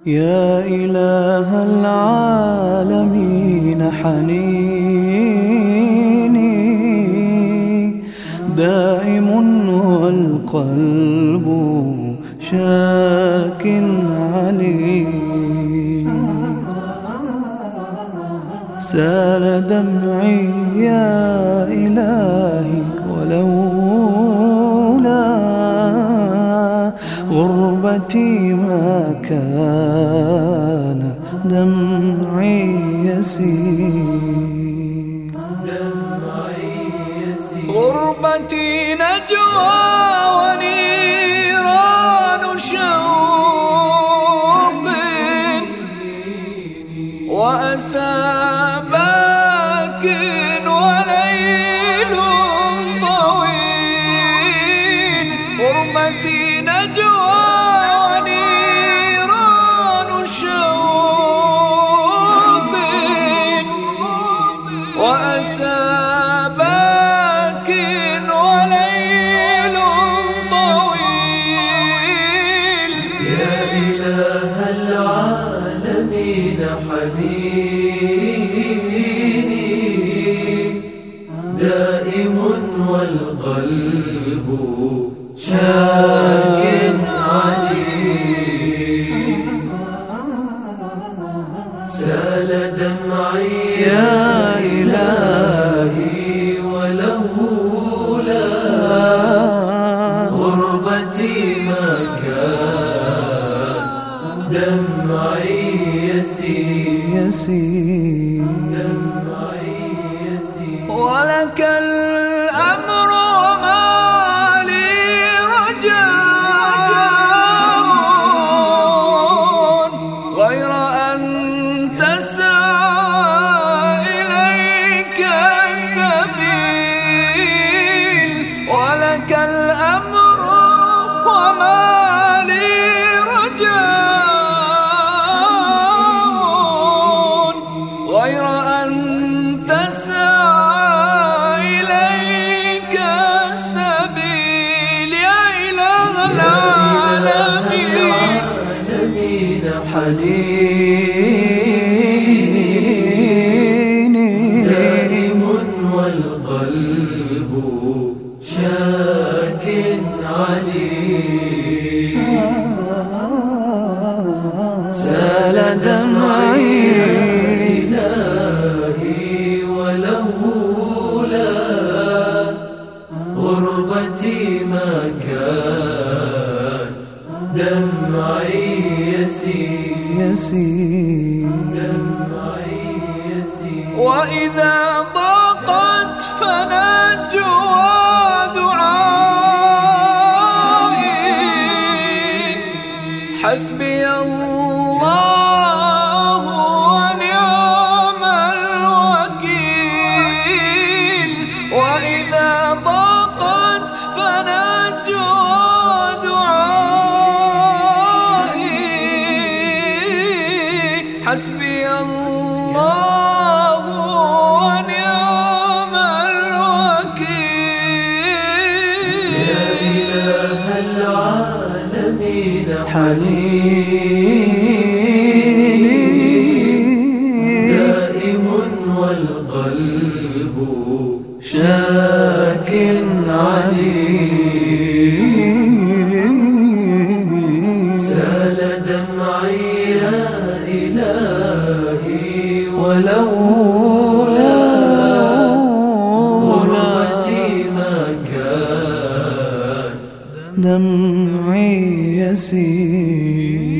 يا إله العالمين حنيني دائم والقلب شاك علي. سال دمعي يا إلهي ولولا غربتي ما كان دمعي يسيل. غربتي نجوى ونيران شوق وأسى باك وليل طويل. غربتي نجوى ونيران شوق وأسى باك وليل طويل. يا إله العالمين حنيني دائم والقلب شاك علي. سال دمعي يا إلهي ولولا غربتي ما كان دمعي يسيل. ولك الأمر وما لي رجاء غير أن تسعى إليك السبيل. ولك الأمر وما لي رجاء غير أن تسعى إليك السبيل. يا إله العالمين حنيني دائم والقلب شاك علي. سال دمعي إلهي ولولا غربتي ما كان دمعي يسيل. وإذا ضاقت فنجوى دعائي حسبي الله ونعم الوكيل. وإذا ضاقت فنجوى دعائي حسبي الله ونعم الوكيل. يا إله العالمين حنيني دائم والقلب شاك علي. سال دمعي يا إلهي ولولا غربتي ما كان دمعي يسيل.